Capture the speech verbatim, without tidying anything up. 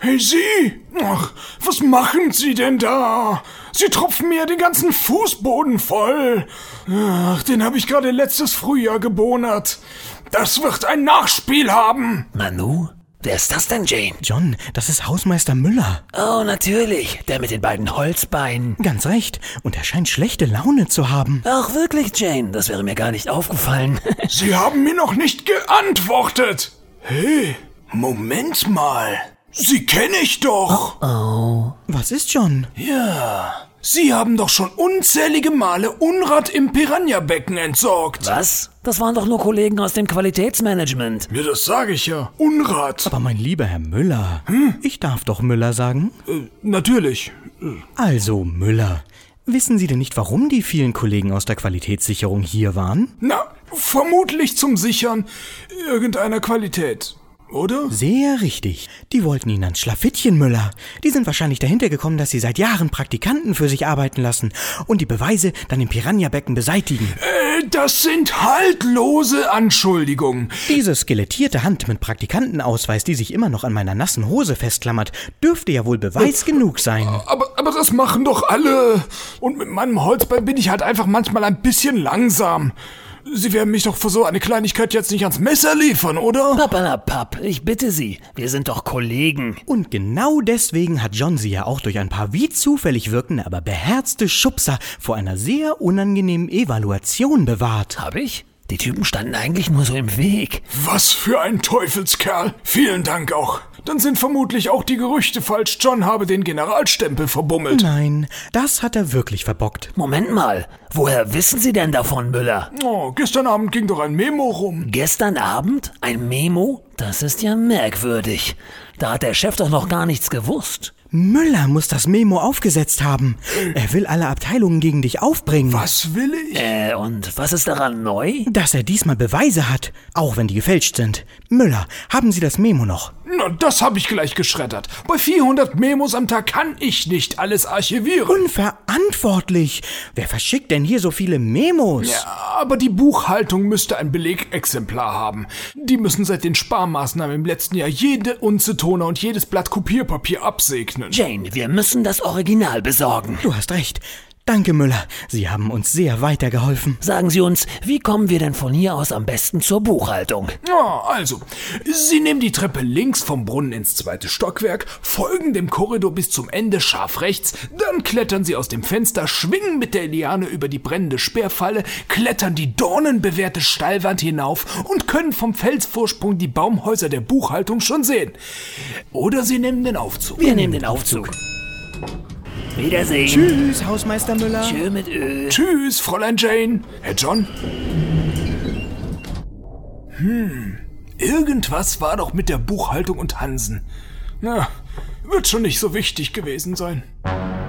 Hey, Sie! Ach, was machen Sie denn da? Sie tropfen mir den ganzen Fußboden voll. Ach, den habe ich gerade letztes Frühjahr gebonert. Das wird ein Nachspiel haben. Manu? Wer ist das denn, Jane? John, das ist Hausmeister Müller. Oh, natürlich. Der mit den beiden Holzbeinen. Ganz recht. Und er scheint schlechte Laune zu haben. Ach, wirklich, Jane? Das wäre mir gar nicht aufgefallen. Sie haben mir noch nicht geantwortet. Hey, Moment mal. Sie kenne ich doch. Oh, oh. Was ist, John? Ja, Sie haben doch schon unzählige Male Unrat im Piranha-Becken entsorgt. Was? Das waren doch nur Kollegen aus dem Qualitätsmanagement. Ja, das sage ich ja. Unrat. Aber mein lieber Herr Müller, hm? Ich darf doch Müller sagen? Äh, natürlich. Also, Müller, wissen Sie denn nicht, warum die vielen Kollegen aus der Qualitätssicherung hier waren? Na, vermutlich zum Sichern irgendeiner Qualität. Oder? Sehr richtig. Die wollten ihn ans Schlafittchen, Müller. Die sind wahrscheinlich dahinter gekommen, dass sie seit Jahren Praktikanten für sich arbeiten lassen und die Beweise dann im Piranha-Becken beseitigen. Äh, das sind haltlose Anschuldigungen. Diese skelettierte Hand mit Praktikantenausweis, die sich immer noch an meiner nassen Hose festklammert, dürfte ja wohl Beweis äh, genug sein. Aber, aber das machen doch alle. Und mit meinem Holzbein bin ich halt einfach manchmal ein bisschen langsam. Sie werden mich doch für so eine Kleinigkeit jetzt nicht ans Messer liefern, oder? Papalapap, ich bitte Sie, wir sind doch Kollegen. Und genau deswegen hat John sie ja auch durch ein paar wie zufällig wirkende, aber beherzte Schubser vor einer sehr unangenehmen Evaluation bewahrt. Hab ich? Die Typen standen eigentlich nur so im Weg. Was für ein Teufelskerl. Vielen Dank auch. Dann sind vermutlich auch die Gerüchte falsch, John habe den Generalstempel verbummelt. Nein, das hat er wirklich verbockt. Moment mal, woher wissen Sie denn davon, Müller? Oh, gestern Abend ging doch ein Memo rum. Gestern Abend? Ein Memo? Das ist ja merkwürdig. Da hat der Chef doch noch gar nichts gewusst. Müller muss das Memo aufgesetzt haben. Er will alle Abteilungen gegen dich aufbringen. Was will ich? Äh, und was ist daran neu? Dass er diesmal Beweise hat, auch wenn die gefälscht sind. Müller, haben Sie das Memo noch? Na, das habe ich gleich geschreddert. Bei vierhundert Memos am Tag kann ich nicht alles archivieren. Unverantwortlich. Wer verschickt denn hier so viele Memos? Ja, aber die Buchhaltung müsste ein Belegexemplar haben. Die müssen seit den Sparmaßnahmen im letzten Jahr jede Unze Toner und jedes Blatt Kopierpapier absegnen. Jane, wir müssen das Original besorgen. Du hast recht. Danke, Müller. Sie haben uns sehr weitergeholfen. Sagen Sie uns, wie kommen wir denn von hier aus am besten zur Buchhaltung? Ja, also, Sie nehmen die Treppe links vom Brunnen ins zweite Stockwerk, folgen dem Korridor bis zum Ende scharf rechts, dann klettern Sie aus dem Fenster, schwingen mit der Liane über die brennende Sperrfalle, klettern die dornenbewehrte Steilwand hinauf und können vom Felsvorsprung die Baumhäuser der Buchhaltung schon sehen. Oder Sie nehmen den Aufzug. Wir nehmen den Aufzug. Wiedersehen. Tschüss, Hausmeister Müller. Tschö mit Ö. Tschüss, Fräulein Jane. Herr John? Hm, irgendwas war doch mit der Buchhaltung und Hansen. Na, wird schon nicht so wichtig gewesen sein.